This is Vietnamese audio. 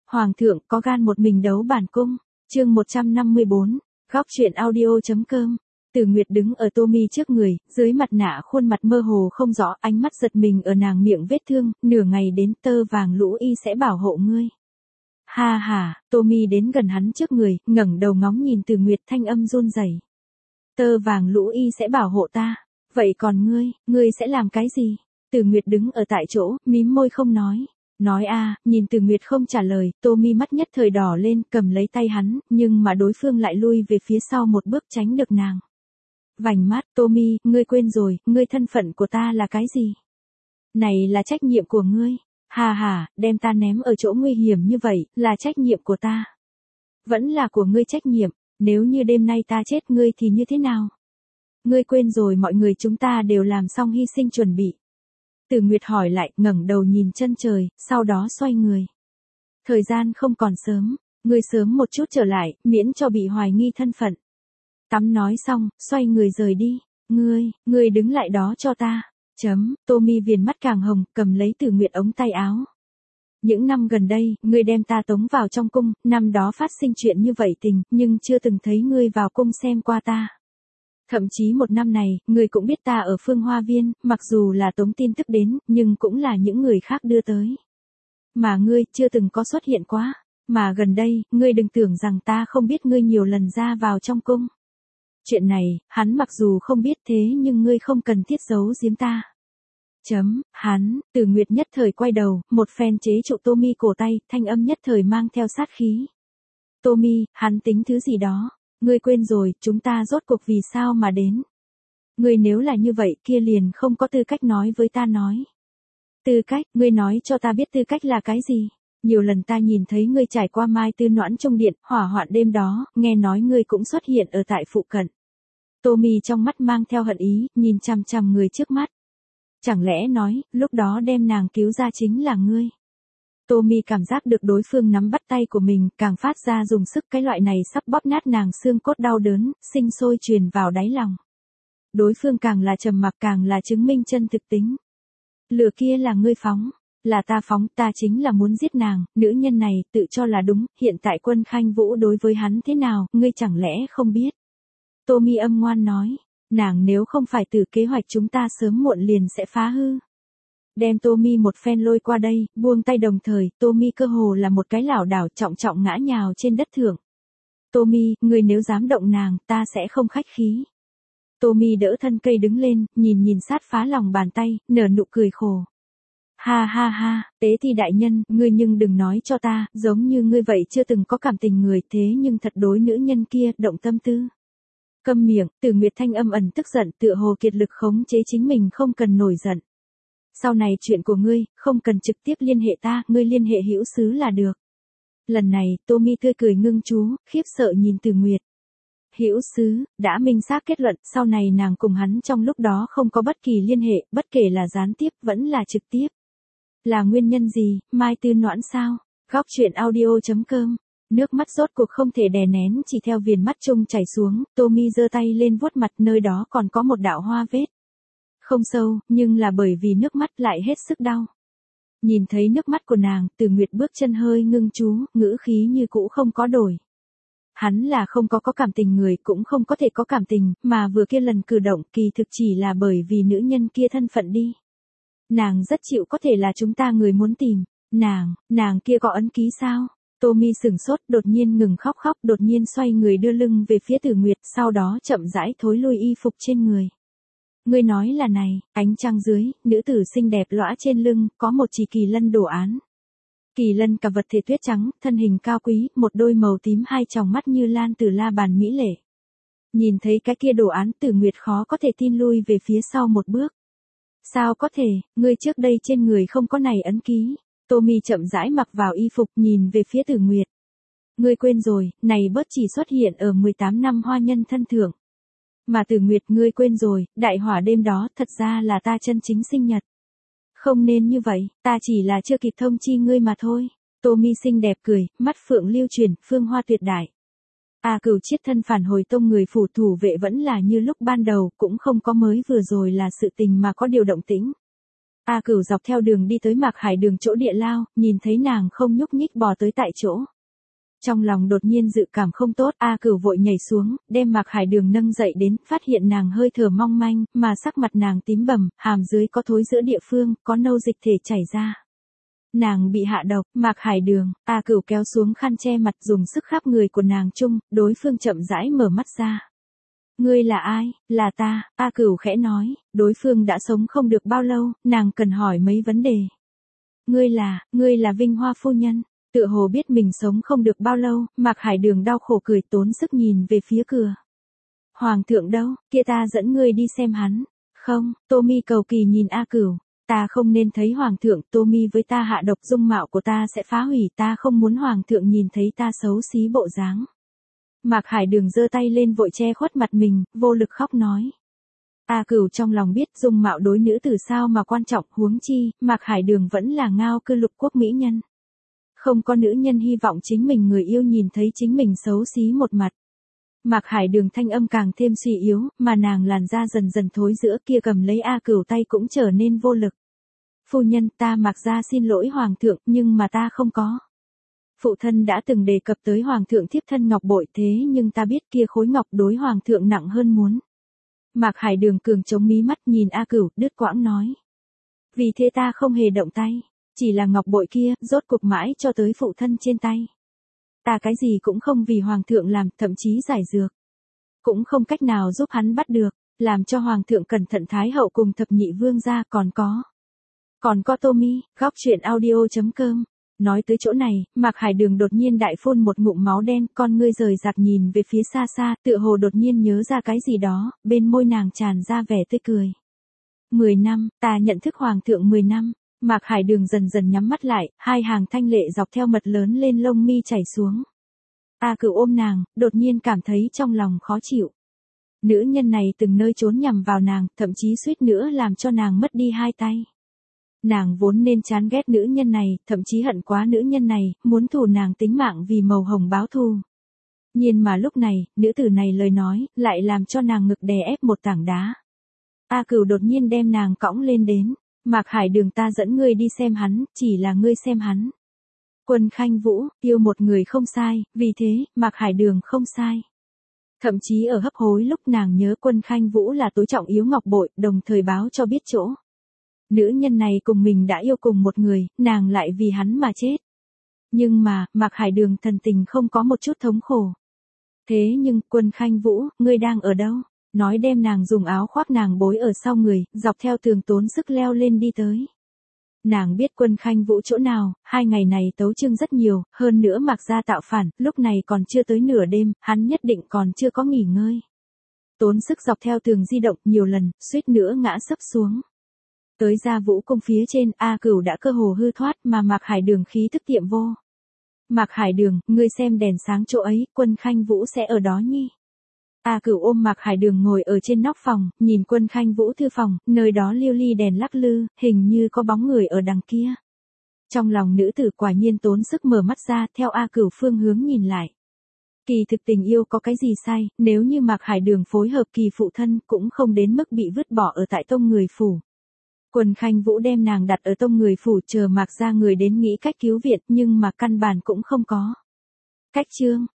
Hoàng thượng có gan một mình đấu bản cung. Chương 154, góc truyện audio.com. Từ Nguyệt đứng ở Tô Mi trước người, dưới mặt nạ khuôn mặt mơ hồ không rõ, ánh mắt giật mình ở nàng miệng vết thương, nửa ngày đến Tơ Vàng Lũ Y sẽ bảo hộ ngươi. Ha ha, Tô Mi đến gần hắn trước người, ngẩng đầu ngóng nhìn Từ Nguyệt, thanh âm run rẩy. Tơ Vàng Lũ Y sẽ bảo hộ ta, vậy còn ngươi sẽ làm cái gì? Từ Nguyệt đứng ở tại chỗ, mím môi không nói. Nói nhìn Từ Nguyệt không trả lời, Tô Mi mắt nhất thời đỏ lên, cầm lấy tay hắn, nhưng mà đối phương lại lui về phía sau một bước tránh được nàng. Vành mắt, Tô Mi, ngươi quên rồi, ngươi thân phận của ta là cái gì? Này là trách nhiệm của ngươi. Hà hà, đem ta ném ở chỗ nguy hiểm như vậy, là trách nhiệm của ta. Vẫn là của ngươi trách nhiệm, nếu như đêm nay ta chết ngươi thì như thế nào? Ngươi quên rồi mọi người chúng ta đều làm xong hy sinh chuẩn bị. Từ Nguyệt hỏi lại, ngẩng đầu nhìn chân trời, sau đó xoay người. Thời gian không còn sớm, ngươi sớm một chút trở lại, miễn cho bị hoài nghi thân phận. Tắm nói xong, xoay người rời đi. Ngươi đứng lại đó cho ta. Tô Mi viền mắt càng hồng, cầm lấy Từ Nguyệt ống tay áo. Những năm gần đây, ngươi đem ta tống vào trong cung, năm đó phát sinh chuyện như vậy tình, nhưng chưa từng thấy ngươi vào cung xem qua ta. Thậm chí một năm này, ngươi cũng biết ta ở Phương Hoa Viên, mặc dù là tống tin tức đến, nhưng cũng là những người khác đưa tới. Mà ngươi chưa từng có xuất hiện quá, mà gần đây, ngươi đừng tưởng rằng ta không biết ngươi nhiều lần ra vào trong cung. Chuyện này, hắn mặc dù không biết thế nhưng ngươi không cần thiết giấu giếm ta. Từ Nguyệt nhất thời quay đầu, một phen chế trụ Tô Mi cổ tay, thanh âm nhất thời mang theo sát khí. Tô Mi, hắn tính thứ gì đó? Ngươi quên rồi, chúng ta rốt cuộc vì sao mà đến? Ngươi nếu là như vậy kia liền không có tư cách nói với ta nói. Tư cách, ngươi nói cho ta biết tư cách là cái gì? Nhiều lần ta nhìn thấy ngươi trải qua Mai Tư Noãn Trung Điện, hỏa hoạn đêm đó, nghe nói ngươi cũng xuất hiện ở tại phụ cận. Tô Mi trong mắt mang theo hận ý, nhìn chằm chằm người trước mắt. Chẳng lẽ nói, lúc đó đem nàng cứu ra chính là ngươi? Tô Mi cảm giác được đối phương nắm bắt tay của mình, càng phát ra dùng sức, cái loại này sắp bóp nát nàng xương cốt đau đớn, sinh sôi truyền vào đáy lòng. Đối phương càng là trầm mặc càng là chứng minh chân thực tính. Lửa kia là ngươi phóng, là ta phóng, ta chính là muốn giết nàng, nữ nhân này tự cho là đúng, hiện tại Quân Khanh Vũ đối với hắn thế nào, ngươi chẳng lẽ không biết? Tô Mi âm ngoan nói, nàng nếu không phải từ kế hoạch chúng ta sớm muộn liền sẽ phá hư. Đem Tô Mi một phen lôi qua đây, buông tay đồng thời, Tô Mi cơ hồ là một cái lảo đảo trọng trọng ngã nhào trên đất thượng. Tô Mi, ngươi nếu dám động nàng, ta sẽ không khách khí. Tô Mi đỡ thân cây đứng lên, nhìn sát phá lòng bàn tay, nở nụ cười khổ. Ha ha ha, Tế Thi đại nhân, ngươi nhưng đừng nói cho ta, giống như ngươi vậy chưa từng có cảm tình người, thế nhưng thật đối nữ nhân kia động tâm tư. Câm miệng, Từ Nguyệt thanh âm ẩn tức giận, tựa hồ kiệt lực khống chế chính mình không cần nổi giận. Sau này chuyện của ngươi, không cần trực tiếp liên hệ ta, ngươi liên hệ hữu sứ là được. Lần này, Tô Mi tươi cười ngưng chú, khiếp sợ nhìn Từ Nguyệt. Hữu sứ, đã minh xác kết luận, sau này nàng cùng hắn trong lúc đó không có bất kỳ liên hệ, bất kể là gián tiếp vẫn là trực tiếp. Là nguyên nhân gì, Mai Tư Noãn sao? Góc truyện audio.com. Nước mắt rốt cuộc không thể đè nén, chỉ theo viền mắt trung chảy xuống, Tô Mi giơ tay lên vuốt mặt, nơi đó còn có một đạo hoa vết. Không sâu, nhưng là bởi vì nước mắt lại hết sức đau. Nhìn thấy nước mắt của nàng, Từ Nguyệt bước chân hơi ngưng chú, ngữ khí như cũ không có đổi. Hắn là không có cảm tình người, cũng không có thể có cảm tình, mà vừa kia lần cử động kỳ thực chỉ là bởi vì nữ nhân kia thân phận đi. Nàng rất chịu có thể là chúng ta người muốn tìm. Nàng kia có ấn ký sao? Tô Mi sửng sốt, đột nhiên ngừng khóc, đột nhiên xoay người đưa lưng về phía Từ Nguyệt, sau đó chậm rãi thối lui y phục trên người. Ngươi nói là này, ánh trăng dưới, nữ tử xinh đẹp lõa trên lưng, có một chỉ kỳ lân đồ án. Kỳ lân cả vật thể tuyết trắng, thân hình cao quý, một đôi màu tím, hai tròng mắt như lan từ la bàn mỹ lệ. Nhìn thấy cái kia đồ án, Từ Nguyệt khó có thể tin lui về phía sau một bước. Sao có thể, ngươi trước đây trên người không có này ấn ký? Tô Mi chậm rãi mặc vào y phục, nhìn về phía Từ Nguyệt. Ngươi quên rồi, này bớt chỉ xuất hiện ở 18 năm hoa nhân thân thượng. Mà Từ Nguyệt, ngươi quên rồi, đại hỏa đêm đó thật ra là ta chân chính sinh nhật. Không nên như vậy, ta chỉ là chưa kịp thông chi ngươi mà thôi. Tô Mi xinh đẹp cười, mắt phượng lưu chuyển, phương hoa tuyệt đại. Cửu Chiết thân phản hồi tông người phủ thủ vệ vẫn là như lúc ban đầu, cũng không có mới vừa rồi là sự tình mà có điều động tĩnh. A Cửu dọc theo đường đi tới Mạc Hải Đường chỗ địa lao, nhìn thấy nàng không nhúc nhích bò tới tại chỗ. Trong lòng đột nhiên dự cảm không tốt, A Cửu vội nhảy xuống, đem Mạc Hải Đường nâng dậy đến, phát hiện nàng hơi thở mong manh, mà sắc mặt nàng tím bầm, hàm dưới có thối giữa địa phương, có nâu dịch thể chảy ra. Nàng bị hạ độc. Mạc Hải Đường. A Cửu kéo xuống khăn che mặt, dùng sức khắp người của nàng chung, đối phương chậm rãi mở mắt ra. Ngươi là ai? Là ta. A Cửu khẽ nói, đối phương đã sống không được bao lâu, nàng cần hỏi mấy vấn đề. Ngươi là Vinh Hoa phu nhân. Tựa hồ biết mình sống không được bao lâu, Mạc Hải Đường đau khổ cười, tốn sức nhìn về phía cửa. Hoàng thượng đâu? Kia ta dẫn ngươi đi xem hắn. Không. Tommy cầu kỳ nhìn A Cửu. Ta không nên thấy hoàng thượng, Tommy với ta hạ độc, dung mạo của ta sẽ phá hủy, ta không muốn hoàng thượng nhìn thấy ta xấu xí bộ dáng. Mạc Hải Đường giơ tay lên vội che khuất mặt mình, vô lực khóc nói. A Cửu trong lòng biết dung mạo đối nữ tử sao mà quan trọng, huống chi, Mạc Hải Đường vẫn là ngao cư lục quốc mỹ nhân. Không có nữ nhân hy vọng chính mình người yêu nhìn thấy chính mình xấu xí một mặt. Mạc Hải Đường thanh âm càng thêm suy yếu, mà nàng làn da dần dần thối giữa, kia cầm lấy A Cửu tay cũng trở nên vô lực. Phu nhân, ta Mạc gia xin lỗi hoàng thượng, nhưng mà ta không có. Phụ thân đã từng đề cập tới hoàng thượng thiếp thân ngọc bội, thế nhưng ta biết kia khối ngọc đối hoàng thượng nặng hơn muốn. Mạc Hải Đường cường chống mí mắt nhìn A Cửu, đứt quãng nói. Vì thế ta không hề động tay, chỉ là ngọc bội kia, rốt cuộc mãi cho tới phụ thân trên tay. Ta cái gì cũng không vì hoàng thượng làm, thậm chí giải dược. Cũng không cách nào giúp hắn bắt được, làm cho hoàng thượng cẩn thận thái hậu cùng thập nhị vương gia, còn có Tommy. Góc truyện audio.com. Nói tới chỗ này, Mạc Hải Đường đột nhiên đại phun một ngụm máu đen, con ngươi rời rạc nhìn về phía xa xa, tựa hồ đột nhiên nhớ ra cái gì đó, bên môi nàng tràn ra vẻ tươi cười. 10 năm, ta nhận thức hoàng thượng 10 năm. Mạc Hải Đường dần dần nhắm mắt lại, hai hàng thanh lệ dọc theo mật lớn lên lông mi chảy xuống. A Cửu ôm nàng, đột nhiên cảm thấy trong lòng khó chịu. Nữ nhân này từng nơi trốn nhằm vào nàng, thậm chí suýt nữa làm cho nàng mất đi hai tay. Nàng vốn nên chán ghét nữ nhân này, thậm chí hận quá nữ nhân này, muốn thù nàng tính mạng vì màu hồng báo thù. Nhưng mà lúc này, nữ tử này lời nói, lại làm cho nàng ngực đè ép một tảng đá. A Cửu đột nhiên đem nàng cõng lên đến. Mạc Hải Đường, ta dẫn ngươi đi xem hắn, chỉ là ngươi xem hắn. Quân Khanh Vũ, yêu một người không sai, vì thế, Mạc Hải Đường không sai. Thậm chí ở hấp hối lúc nàng nhớ Quân Khanh Vũ là tối trọng yếu ngọc bội, đồng thời báo cho biết chỗ. Nữ nhân này cùng mình đã yêu cùng một người, nàng lại vì hắn mà chết. Nhưng mà, Mạc Hải Đường thần tình không có một chút thống khổ. Thế nhưng, Quân Khanh Vũ, ngươi đang ở đâu? Nói đem nàng dùng áo khoác nàng bối ở sau người, dọc theo tường tốn sức leo lên đi tới. Nàng biết Quân Khanh Vũ chỗ nào, 2 ngày này tấu chương rất nhiều, hơn nữa Mạc gia tạo phản, lúc này còn chưa tới nửa đêm, hắn nhất định còn chưa có nghỉ ngơi. Tốn sức dọc theo tường di động nhiều lần, suýt nữa ngã sấp xuống. Tới ra Vũ cung phía trên, A Cửu đã cơ hồ hư thoát, mà Mạc Hải Đường khí tức tiệm vô. Mạc Hải Đường, ngươi xem đèn sáng chỗ ấy, Quân Khanh Vũ sẽ ở đó nhi. A Cửu ôm Mạc Hải Đường ngồi ở trên nóc phòng, nhìn Quân Khanh Vũ thư phòng, nơi đó liêu ly đèn lắc lư, hình như có bóng người ở đằng kia. Trong lòng nữ tử quả nhiên tốn sức mở mắt ra, theo A Cửu phương hướng nhìn lại. Kỳ thực tình yêu có cái gì sai, nếu như Mạc Hải Đường phối hợp kỳ phụ thân, cũng không đến mức bị vứt bỏ ở tại tông người phủ. Quân Khanh Vũ đem nàng đặt ở tông người phủ, chờ Mạc gia người đến nghĩ cách cứu viện, nhưng mà căn bản cũng không có. Cách chương.